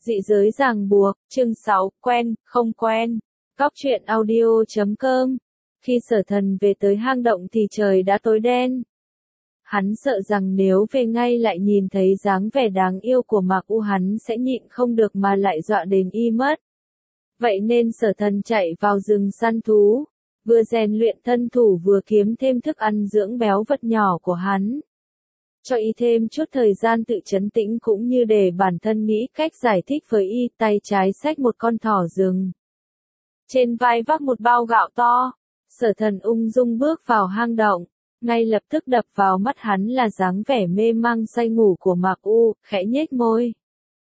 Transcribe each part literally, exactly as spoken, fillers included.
Dị giới ràng buộc, chương sáu, quen, không quen. Cóc truyện audio chấm com. Khi Sở Thần về tới hang động thì trời đã tối đen. Hắn sợ rằng nếu về ngay lại nhìn thấy dáng vẻ đáng yêu của Mạc U hắn sẽ nhịn không được mà lại dọa đến y mất. Vậy nên Sở Thần chạy vào rừng săn thú, vừa rèn luyện thân thủ vừa kiếm thêm thức ăn dưỡng béo vật nhỏ của hắn. Cho y thêm chút thời gian tự trấn tĩnh cũng như để bản thân nghĩ cách giải thích với y. Tay trái xách một con thỏ rừng, trên vai vác một bao gạo to. Sở Thần ung dung bước vào hang động, ngay lập tức đập vào mắt hắn là dáng vẻ mê mang say ngủ của Mạc U, khẽ nhếch môi.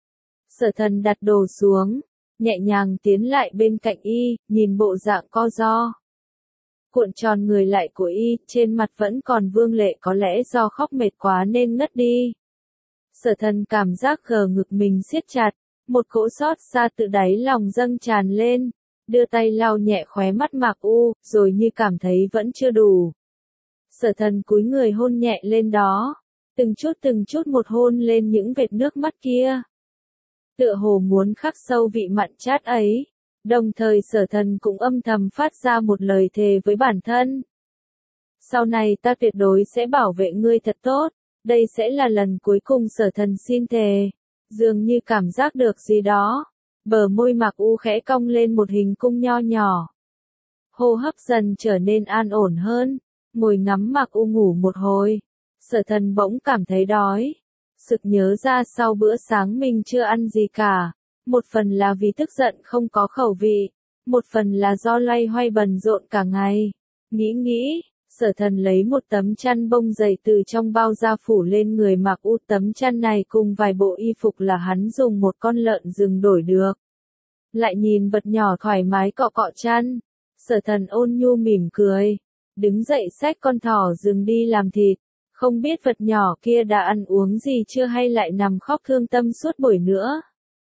Sở Thần đặt đồ xuống, nhẹ nhàng tiến lại bên cạnh y, nhìn bộ dạng co ro, cuộn tròn người lại của y, trên mặt vẫn còn vương lệ, có lẽ do khóc mệt quá nên ngất đi. Sở Thần cảm giác gờ ngực mình siết chặt, một cỗ xót xa từ đáy lòng dâng tràn lên, đưa tay lau nhẹ khóe mắt Mạc U, rồi như cảm thấy vẫn chưa đủ. Sở Thần cúi người hôn nhẹ lên đó, từng chút từng chút một hôn lên những vệt nước mắt kia. Tựa hồ muốn khắc sâu vị mặn chát ấy. Đồng thời Sở Thần cũng âm thầm phát ra một lời thề với bản thân. Sau này ta tuyệt đối sẽ bảo vệ ngươi thật tốt, đây sẽ là lần cuối cùng. Sở Thần xin thề. Dường như cảm giác được gì đó, bờ môi Mạc U khẽ cong lên một hình cung nho nhỏ. Hô hấp dần trở nên an ổn hơn, ngồi ngắm Mạc U ngủ một hồi. Sở Thần bỗng cảm thấy đói, sực nhớ ra sau bữa sáng mình chưa ăn gì cả. Một phần là vì tức giận không có khẩu vị, một phần là do loay hoay bận rộn cả ngày. Nghĩ nghĩ, Sở Thần lấy một tấm chăn bông dày từ trong bao ra phủ lên người Mạc U. Tấm chăn này cùng vài bộ y phục là hắn dùng một con lợn rừng đổi được. Lại nhìn vật nhỏ thoải mái cọ cọ chăn, Sở Thần ôn nhu mỉm cười, đứng dậy xách con thỏ rừng đi làm thịt. Không biết vật nhỏ kia đã ăn uống gì chưa hay lại nằm khóc thương tâm suốt buổi nữa.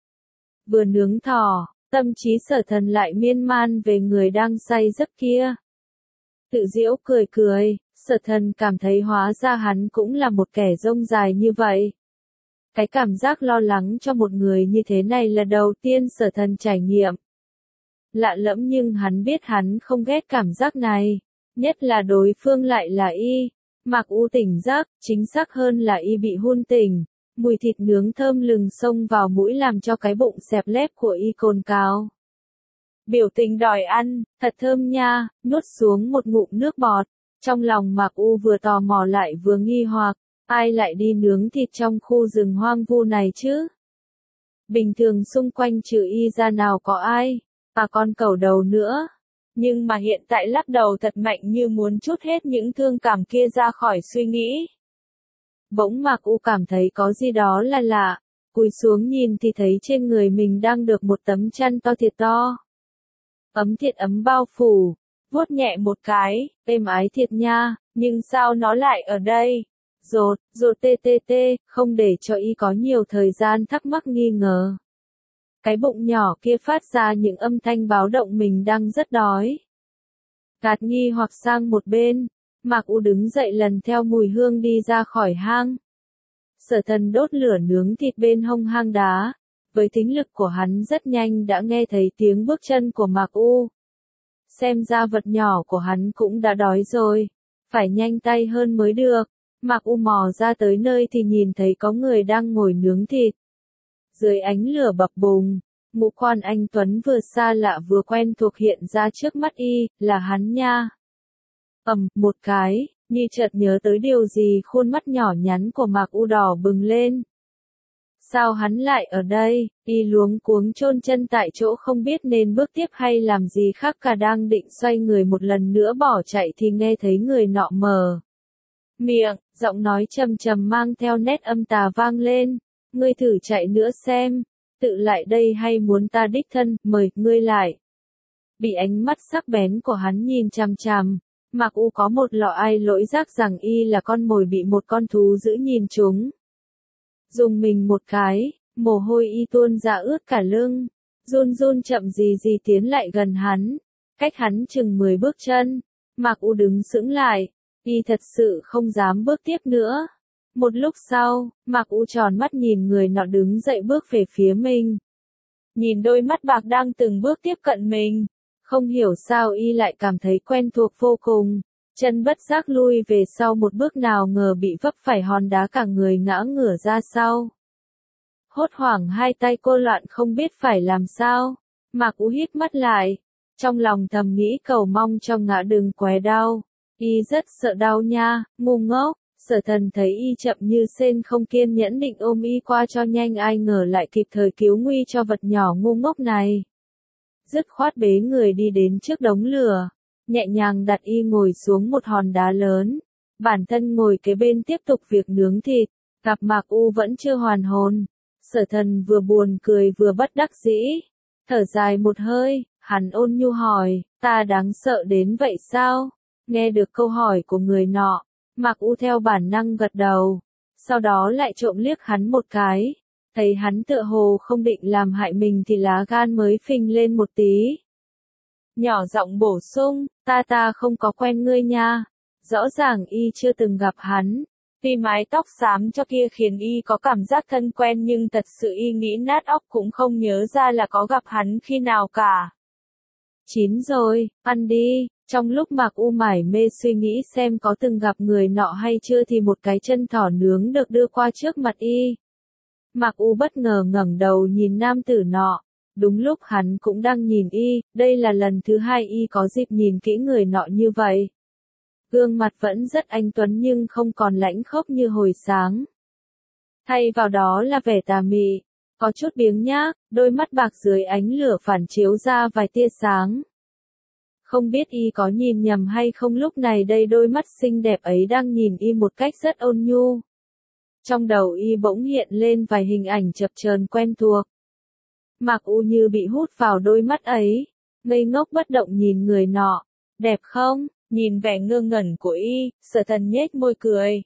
Vừa nướng thỏ, tâm trí Sở Thần lại miên man về người đang say giấc kia. Tự giễu cười cười, Sở Thần cảm thấy hóa ra hắn cũng là một kẻ rông dài như vậy. Cái cảm giác lo lắng cho một người như thế này là đầu tiên Sở Thần trải nghiệm. Lạ lẫm nhưng hắn biết hắn không ghét cảm giác này, nhất là đối phương lại là y. Mạc U tỉnh giấc, chính xác hơn là y bị hôn tỉnh. Mùi thịt nướng thơm lừng xông vào mũi làm cho cái bụng xẹp lép của y cồn cào. Biểu tình đòi ăn, thật thơm nha, nuốt xuống một ngụm nước bọt. Trong lòng Mạc U vừa tò mò lại vừa nghi hoặc, ai lại đi nướng thịt trong khu rừng hoang vu này chứ? Bình thường xung quanh trừ y ra nào có ai, và con cẩu đầu nữa. Nhưng mà hiện tại lắc đầu thật mạnh như muốn trút hết những thương cảm kia ra khỏi suy nghĩ. Bỗng Mạc U cảm thấy có gì đó là lạ, cúi xuống nhìn thì thấy trên người mình đang được một tấm chăn to thiệt to. Ấm thiệt ấm bao phủ, vuốt nhẹ một cái, êm ái thiệt nha, nhưng sao nó lại ở đây? Rột, rột tê tê tê, không để cho y có nhiều thời gian thắc mắc nghi ngờ. Cái bụng nhỏ kia phát ra những âm thanh báo động mình đang rất đói. Gạt nghi hoặc sang một bên, Mạc U đứng dậy lần theo mùi hương đi ra khỏi hang. Sở Thần đốt lửa nướng thịt bên hông hang đá. Với thính lực của hắn rất nhanh đã nghe thấy tiếng bước chân của Mạc U. Xem ra vật nhỏ của hắn cũng đã đói rồi, phải nhanh tay hơn mới được. Mạc U mò ra tới nơi thì nhìn thấy có người đang ngồi nướng thịt. Dưới ánh lửa bập bùng, ngũ quan anh tuấn vừa xa lạ vừa quen thuộc hiện ra trước mắt y, là hắn nha. Ầm, một cái, như chợt nhớ tới điều gì, khuôn mắt nhỏ nhắn của Mạc U đỏ bừng lên. Sao hắn lại ở đây? Y luống cuống chôn chân tại chỗ không biết nên bước tiếp hay làm gì khác cả, đang định xoay người một lần nữa bỏ chạy thì nghe thấy người nọ mở miệng, giọng nói trầm trầm mang theo nét âm tà vang lên. Ngươi thử chạy nữa xem, tự lại đây hay muốn ta đích thân, mời, ngươi lại. Bị ánh mắt sắc bén của hắn nhìn chằm chằm, Mạc U có một lọ ai lỗi giác rằng y là con mồi bị một con thú dữ nhìn trúng. Dùng mình một cái, mồ hôi y tuôn ra ướt cả lưng, run run chậm gì gì tiến lại gần hắn, cách hắn chừng mười bước chân. Mạc U đứng sững lại, y thật sự không dám bước tiếp nữa. Một lúc sau, Mạc U tròn mắt nhìn người nọ đứng dậy bước về phía mình. nhìn đôi mắt bạc đang từng bước tiếp cận mình. Không hiểu sao y lại cảm thấy quen thuộc vô cùng. Chân bất giác lui về sau một bước, nào ngờ bị vấp phải hòn đá, cả người ngã ngửa ra sau. Hốt hoảng hai tay cô loạn không biết phải làm sao. Mạc U híp mắt lại, trong lòng thầm nghĩ cầu mong trong ngã đừng qué đau. Y rất sợ đau nha, ngu ngốc. Sở Thần thấy y chậm như sên không kiên nhẫn định ôm y qua cho nhanh, ai ngờ lại kịp thời cứu nguy cho vật nhỏ ngu ngốc này. Dứt khoát bế người đi đến trước đống lửa, nhẹ nhàng đặt y ngồi xuống một hòn đá lớn. Bản thân ngồi kế bên tiếp tục việc nướng thịt, gặp Mạc U vẫn chưa hoàn hồn. Sở Thần vừa buồn cười vừa bất đắc dĩ, thở dài một hơi, hắn ôn nhu hỏi, ta đáng sợ đến vậy sao? Nghe được câu hỏi của người nọ, Mạc U theo bản năng gật đầu, sau đó lại trộm liếc hắn một cái, thấy hắn tựa hồ không định làm hại mình thì lá gan mới phình lên một tí. Nhỏ giọng bổ sung, ta ta không có quen ngươi nha. Rõ ràng y chưa từng gặp hắn. Tuy mái tóc xám cho kia khiến y có cảm giác thân quen, nhưng thật sự y nghĩ nát óc cũng không nhớ ra là có gặp hắn khi nào cả. Chín rồi, ăn đi. Trong lúc Mạc U mải mê suy nghĩ xem có từng gặp người nọ hay chưa thì một cái chân thỏ nướng được đưa qua trước mặt y. Mạc U bất ngờ ngẩng đầu nhìn nam tử nọ. Đúng lúc hắn cũng đang nhìn y, đây là lần thứ hai y có dịp nhìn kỹ người nọ như vậy. Gương mặt vẫn rất anh tuấn nhưng không còn lãnh khốc như hồi sáng. Thay vào đó là vẻ tà mị, có chút biếng nhác, đôi mắt bạc dưới ánh lửa phản chiếu ra vài tia sáng. Không biết y có nhìn nhầm hay không, lúc này đây đôi mắt xinh đẹp ấy đang nhìn y một cách rất ôn nhu. Trong đầu y bỗng hiện lên vài hình ảnh chập chờn quen thuộc. Mạc U như bị hút vào đôi mắt ấy, ngây ngốc bất động nhìn người nọ. Đẹp không? Nhìn vẻ ngơ ngẩn của y, Sở Thần nhếch môi cười.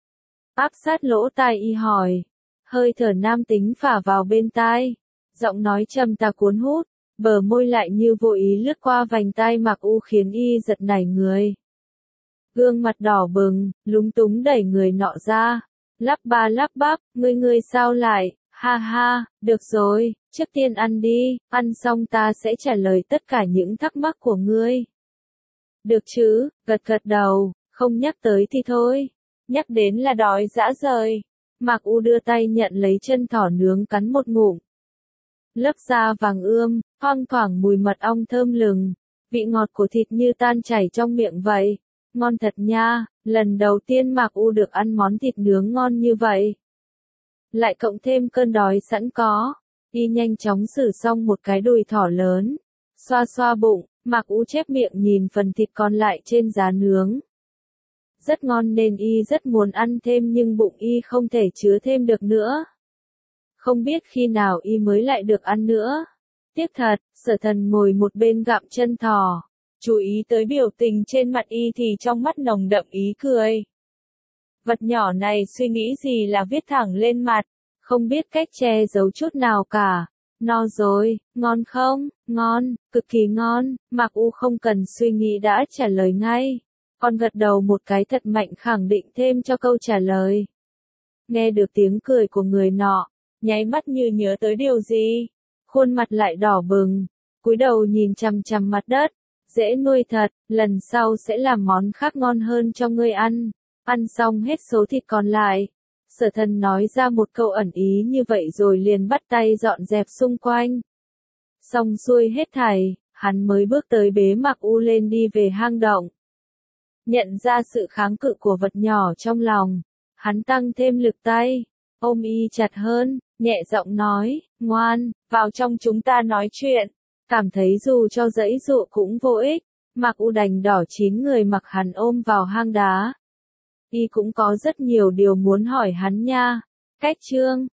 Áp sát lỗ tai y hỏi. Hơi thở nam tính phả vào bên tai. Giọng nói trầm tà cuốn hút, bờ môi lại như vô ý lướt qua vành tai Mạc U khiến y giật nảy người. Gương mặt đỏ bừng, lúng túng đẩy người nọ ra. Lắp ba lắp bắp, ngươi ngươi sao lại, ha ha, được rồi, trước tiên ăn đi, ăn xong ta sẽ trả lời tất cả những thắc mắc của ngươi. Được chứ, gật gật đầu, không nhắc tới thì thôi, nhắc đến là đói dã rời. Mạc U đưa tay nhận lấy chân thỏ nướng cắn một ngụm. Lớp da vàng ươm, thoang thoảng mùi mật ong thơm lừng, vị ngọt của thịt như tan chảy trong miệng vậy. Ngon thật nha, lần đầu tiên Mạc U được ăn món thịt nướng ngon như vậy. Lại cộng thêm cơn đói sẵn có, y nhanh chóng xử xong một cái đùi thỏ lớn. Xoa xoa bụng, Mạc U chép miệng nhìn phần thịt còn lại trên giá nướng. Rất ngon nên y rất muốn ăn thêm nhưng bụng y không thể chứa thêm được nữa. Không biết khi nào y mới lại được ăn nữa. Tiếc thật, Sở Thần ngồi một bên gặm chân thỏ. Chú ý tới biểu tình trên mặt y thì trong mắt nồng đậm ý cười. Vật nhỏ này suy nghĩ gì là viết thẳng lên mặt, không biết cách che giấu chút nào cả. No rồi, ngon không? Ngon, cực kỳ ngon. Mạc U không cần suy nghĩ đã trả lời ngay. Còn gật đầu một cái thật mạnh khẳng định thêm cho câu trả lời. Nghe được tiếng cười của người nọ, nháy mắt như nhớ tới điều gì. Khuôn mặt lại đỏ bừng, cúi đầu nhìn chằm chằm mặt đất. Dễ nuôi thật, lần sau sẽ làm món khác ngon hơn cho ngươi ăn. Ăn xong hết số thịt còn lại. Sở Thần nói ra một câu ẩn ý như vậy rồi liền bắt tay dọn dẹp xung quanh. Xong xuôi hết thảy, hắn mới bước tới bế Mạc U lên đi về hang động. Nhận ra sự kháng cự của vật nhỏ trong lòng, hắn tăng thêm lực tay, ôm y chặt hơn, nhẹ giọng nói, ngoan, vào trong chúng ta nói chuyện. Cảm thấy dù cho giãy giụa cũng vô ích, Mạc U đành đỏ chín người mặc hắn ôm vào hang đá. Y cũng có rất nhiều điều muốn hỏi hắn nha. Cách chương